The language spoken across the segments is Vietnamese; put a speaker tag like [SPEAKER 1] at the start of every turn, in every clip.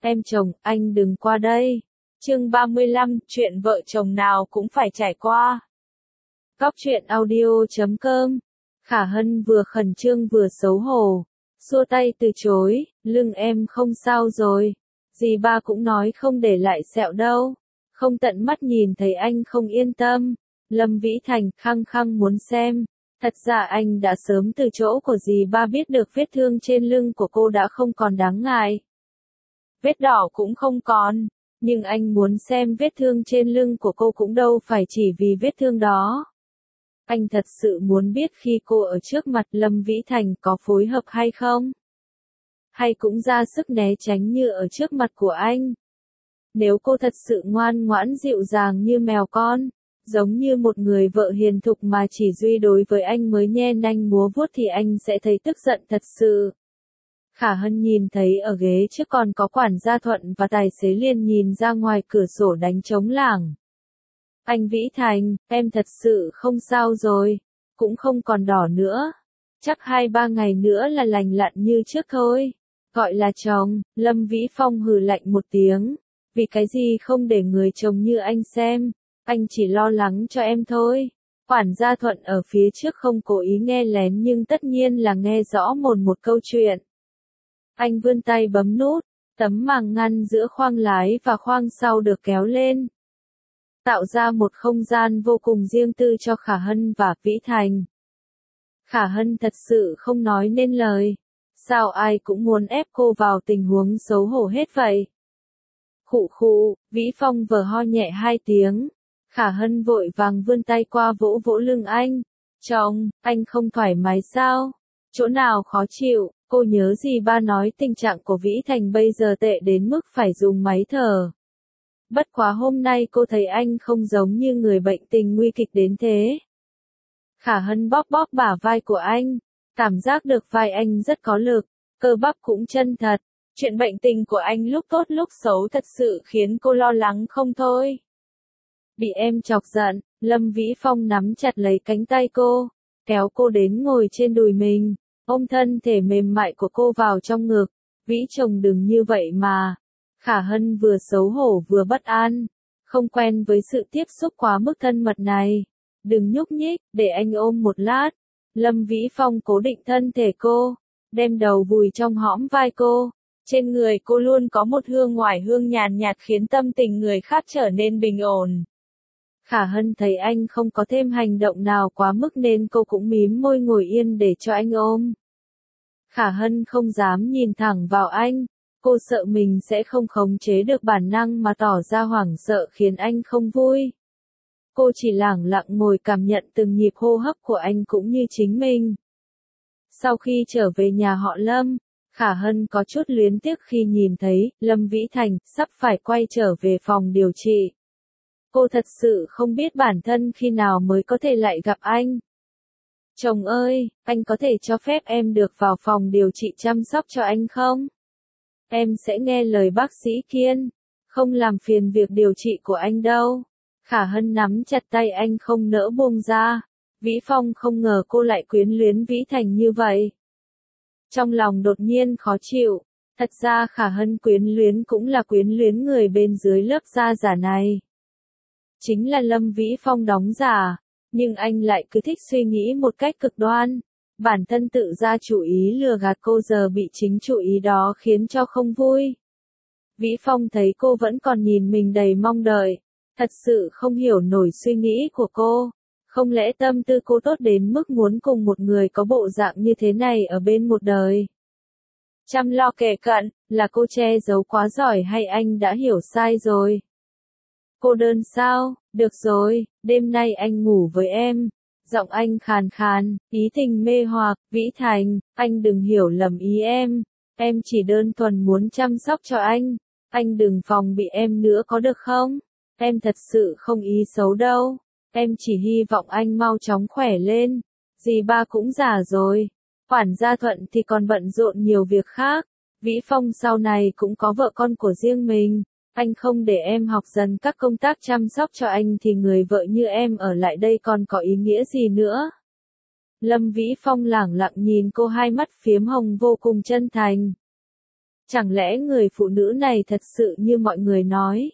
[SPEAKER 1] Em chồng, anh đừng qua đây. Chương 35, chuyện vợ chồng nào cũng phải trải qua. Góc truyện audio.com. Khả Hân vừa khẩn trương vừa xấu hổ, xua tay từ chối, lưng em không sao rồi. Dì ba cũng nói không để lại sẹo đâu. Không tận mắt nhìn thấy anh không yên tâm. Lâm Vĩ Thành khăng khăng muốn xem. Thật ra anh đã sớm từ chỗ của dì ba biết được vết thương trên lưng của cô đã không còn đáng ngại. Vết đỏ cũng không còn, nhưng anh muốn xem vết thương trên lưng của cô cũng đâu phải chỉ vì vết thương đó. Anh thật sự muốn biết khi cô ở trước mặt Lâm Vĩ Thành có phối hợp hay không? Hay cũng ra sức né tránh như ở trước mặt của anh? Nếu cô thật sự ngoan ngoãn dịu dàng như mèo con, giống như một người vợ hiền thục mà chỉ duy đối với anh mới nhe nanh múa vuốt thì anh sẽ thấy tức giận thật sự. Khả Hân nhìn thấy ở ghế trước còn có quản gia Thuận và tài xế liền nhìn ra ngoài cửa sổ đánh trống lảng. Anh Vĩ Thành, em thật sự không sao rồi, cũng không còn đỏ nữa. Chắc 2-3 ngày nữa là lành lặn như trước thôi. Gọi là chồng, Lâm Vĩ Phong hừ lạnh một tiếng. Vì cái gì không để người chồng như anh xem, anh chỉ lo lắng cho em thôi. Quản gia Thuận ở phía trước không cố ý nghe lén nhưng tất nhiên là nghe rõ một câu chuyện. Anh vươn tay bấm nút, tấm màng ngăn giữa khoang lái và khoang sau được kéo lên, tạo ra một không gian vô cùng riêng tư cho Khả Hân và Vĩ Thành. Khả Hân thật sự không nói nên lời. Sao ai cũng muốn ép cô vào tình huống xấu hổ hết vậy? Khụ khụ, Vĩ Phong vờ ho nhẹ 2 tiếng. Khả Hân vội vàng vươn tay qua vỗ vỗ lưng anh. Chồng, anh không thoải mái sao? Chỗ nào khó chịu? Cô nhớ gì ba nói tình trạng của Vĩ Thành bây giờ tệ đến mức phải dùng máy thở. Bất quá hôm nay cô thấy anh không giống như người bệnh tình nguy kịch đến thế. Khả Hân bóp bóp bả vai của anh, cảm giác được vai anh rất có lực, cơ bắp cũng chân thật. Chuyện bệnh tình của anh lúc tốt lúc xấu thật sự khiến cô lo lắng không thôi. Bị em chọc giận, Lâm Vĩ Phong nắm chặt lấy cánh tay cô, kéo cô đến ngồi trên đùi mình, ôm thân thể mềm mại của cô vào trong ngực. Vĩ chồng đừng như vậy mà. Khả Hân vừa xấu hổ vừa bất an, không quen với sự tiếp xúc quá mức thân mật này. Đừng nhúc nhích, để anh ôm một lát. Lâm Vĩ Phong cố định thân thể cô, đem đầu vùi trong hõm vai cô. Trên người cô luôn có một hương ngoại hương nhàn nhạt khiến tâm tình người khác trở nên bình ổn. Khả Hân thấy anh không có thêm hành động nào quá mức nên cô cũng mím môi ngồi yên để cho anh ôm. Khả Hân không dám nhìn thẳng vào anh. Cô sợ mình sẽ không khống chế được bản năng mà tỏ ra hoảng sợ khiến anh không vui. Cô chỉ lẳng lặng ngồi cảm nhận từng nhịp hô hấp của anh cũng như chính mình. Sau khi trở về nhà họ Lâm, Khả Hân có chút luyến tiếc khi nhìn thấy Lâm Vĩ Thành sắp phải quay trở về phòng điều trị. Cô thật sự không biết bản thân khi nào mới có thể lại gặp anh. Chồng ơi, anh có thể cho phép em được vào phòng điều trị chăm sóc cho anh không? Em sẽ nghe lời bác sĩ Kiên, không làm phiền việc điều trị của anh đâu. Khả Hân nắm chặt tay anh không nỡ buông ra. Vĩ Phong không ngờ cô lại quyến luyến Vĩ Thành như vậy. Trong lòng đột nhiên khó chịu. Thật ra Khả Hân quyến luyến cũng là quyến luyến người bên dưới lớp da giả này. Chính là Lâm Vĩ Phong đóng giả, nhưng anh lại cứ thích suy nghĩ một cách cực đoan. Bản thân tự ra chủ ý lừa gạt cô giờ bị chính chủ ý đó khiến cho không vui. Vĩ Phong thấy cô vẫn còn nhìn mình đầy mong đợi, thật sự không hiểu nổi suy nghĩ của cô. Không lẽ tâm tư cô tốt đến mức muốn cùng một người có bộ dạng như thế này ở bên một đời? Chăm lo kề cận, là cô che giấu quá giỏi hay anh đã hiểu sai rồi? Cô đơn sao? Được rồi, đêm nay anh ngủ với em. Giọng anh khàn khàn, ý tình mê hoặc. Vĩ Thành, anh đừng hiểu lầm ý em chỉ đơn thuần muốn chăm sóc cho anh đừng phòng bị em nữa có được không? Em thật sự không ý xấu đâu, em chỉ hy vọng anh mau chóng khỏe lên. Dì ba cũng già rồi, quản gia Thuận thì còn bận rộn nhiều việc khác. Vĩ Phong sau này cũng có vợ con của riêng mình. Anh không để em học dần các công tác chăm sóc cho anh thì người vợ như em ở lại đây còn có ý nghĩa gì nữa? Lâm Vĩ Phong lẳng lặng nhìn cô, hai mắt phiếm hồng vô cùng chân thành. Chẳng lẽ người phụ nữ này thật sự như mọi người nói?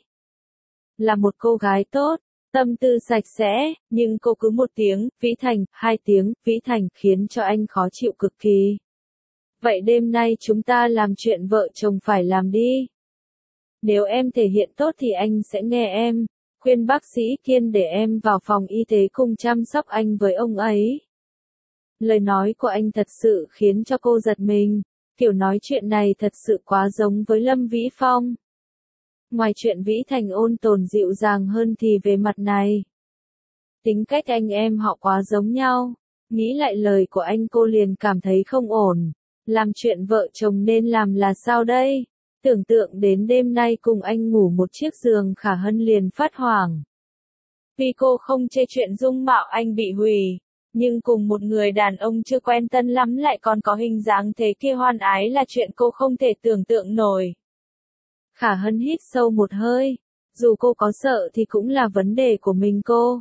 [SPEAKER 1] Là một cô gái tốt, tâm tư sạch sẽ, nhưng cô cứ một tiếng, Vĩ Thành, hai tiếng, Vĩ Thành, khiến cho anh khó chịu cực kỳ. Vậy đêm nay chúng ta làm chuyện vợ chồng phải làm đi. Nếu em thể hiện tốt thì anh sẽ nghe em, khuyên bác sĩ Kiên để em vào phòng y tế cùng chăm sóc anh với ông ấy. Lời nói của anh thật sự khiến cho cô giật mình, kiểu nói chuyện này thật sự quá giống với Lâm Vĩ Phong. Ngoài chuyện Vĩ Thành ôn tồn dịu dàng hơn thì về mặt này, tính cách anh em họ quá giống nhau. Nghĩ lại lời của anh cô liền cảm thấy không ổn. Làm chuyện vợ chồng nên làm là sao đây? Tưởng tượng đến đêm nay cùng anh ngủ một chiếc giường, Khả Hân liền phát hoảng. Vì cô không chê chuyện dung mạo anh bị hủy, nhưng cùng một người đàn ông chưa quen thân lắm lại còn có hình dáng thế kia hoan ái là chuyện cô không thể tưởng tượng nổi. Khả Hân hít sâu một hơi, dù cô có sợ thì cũng là vấn đề của mình cô.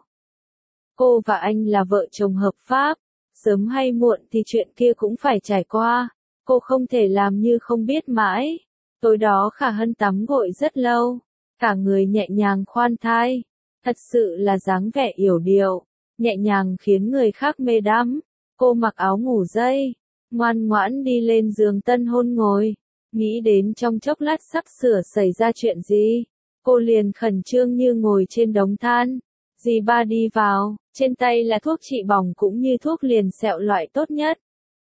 [SPEAKER 1] Cô và anh là vợ chồng hợp pháp, sớm hay muộn thì chuyện kia cũng phải trải qua, cô không thể làm như không biết mãi. Tối đó Khả Hân tắm gội rất lâu, cả người nhẹ nhàng khoan thai, thật sự là dáng vẻ yểu điệu, nhẹ nhàng khiến người khác mê đắm. Cô mặc áo ngủ dây, ngoan ngoãn đi lên giường tân hôn ngồi, nghĩ đến trong chốc lát sắp sửa xảy ra chuyện gì, cô liền khẩn trương như ngồi trên đống than. Dì ba đi vào, trên tay là thuốc trị bỏng cũng như thuốc liền sẹo loại tốt nhất.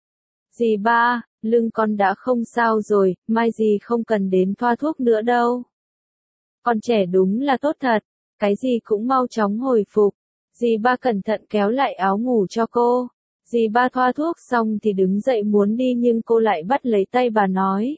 [SPEAKER 1] Dì ba, lưng con đã không sao rồi, mai dì không cần đến thoa thuốc nữa đâu. Con trẻ đúng là tốt thật, cái gì cũng mau chóng hồi phục. Dì ba cẩn thận kéo lại áo ngủ cho cô. Dì ba thoa thuốc xong thì đứng dậy muốn đi nhưng cô lại bắt lấy tay bà nói.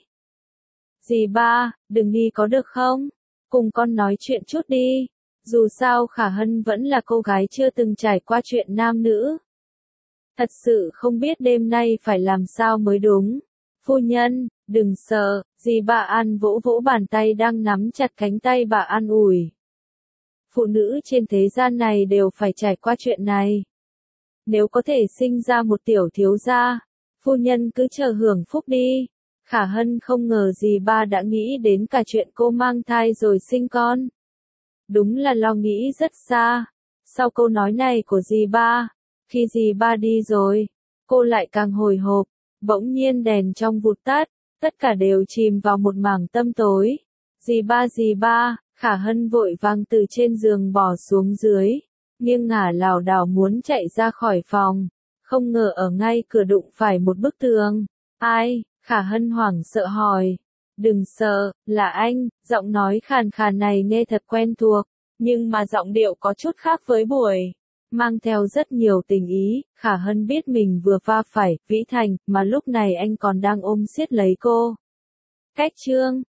[SPEAKER 1] Dì ba, đừng đi có được không? Cùng con nói chuyện chút đi. Dù sao Khả Hân vẫn là cô gái chưa từng trải qua chuyện nam nữ. Thật sự không biết đêm nay phải làm sao mới đúng. Phu nhân, đừng sợ, dì bà An vỗ vỗ bàn tay đang nắm chặt cánh tay bà an ủi. Phụ nữ trên thế gian này đều phải trải qua chuyện này. Nếu có thể sinh ra một tiểu thiếu gia, phu nhân cứ chờ hưởng phúc đi. Khả Hân không ngờ dì ba đã nghĩ đến cả chuyện cô mang thai rồi sinh con. Đúng là lo nghĩ rất xa. Sau câu nói này của dì ba, khi dì ba đi rồi, cô lại càng hồi hộp. Bỗng nhiên đèn trong vụt tắt, tất cả đều chìm vào một mảng tăm tối. Dì ba, Khả Hân vội vàng từ trên giường bò xuống dưới, nghiêng ngả lảo đảo muốn chạy ra khỏi phòng, không ngờ ở ngay cửa đụng phải một bức tường. Ai? Khả Hân hoảng sợ hỏi. Đừng sợ, là anh. Giọng nói khàn khàn này nghe thật quen thuộc, nhưng mà giọng điệu có chút khác với buổi, mang theo rất nhiều tình ý. Khả Hân biết mình vừa va phải Vĩ Thành, mà lúc này anh còn đang ôm siết lấy cô. Cách chương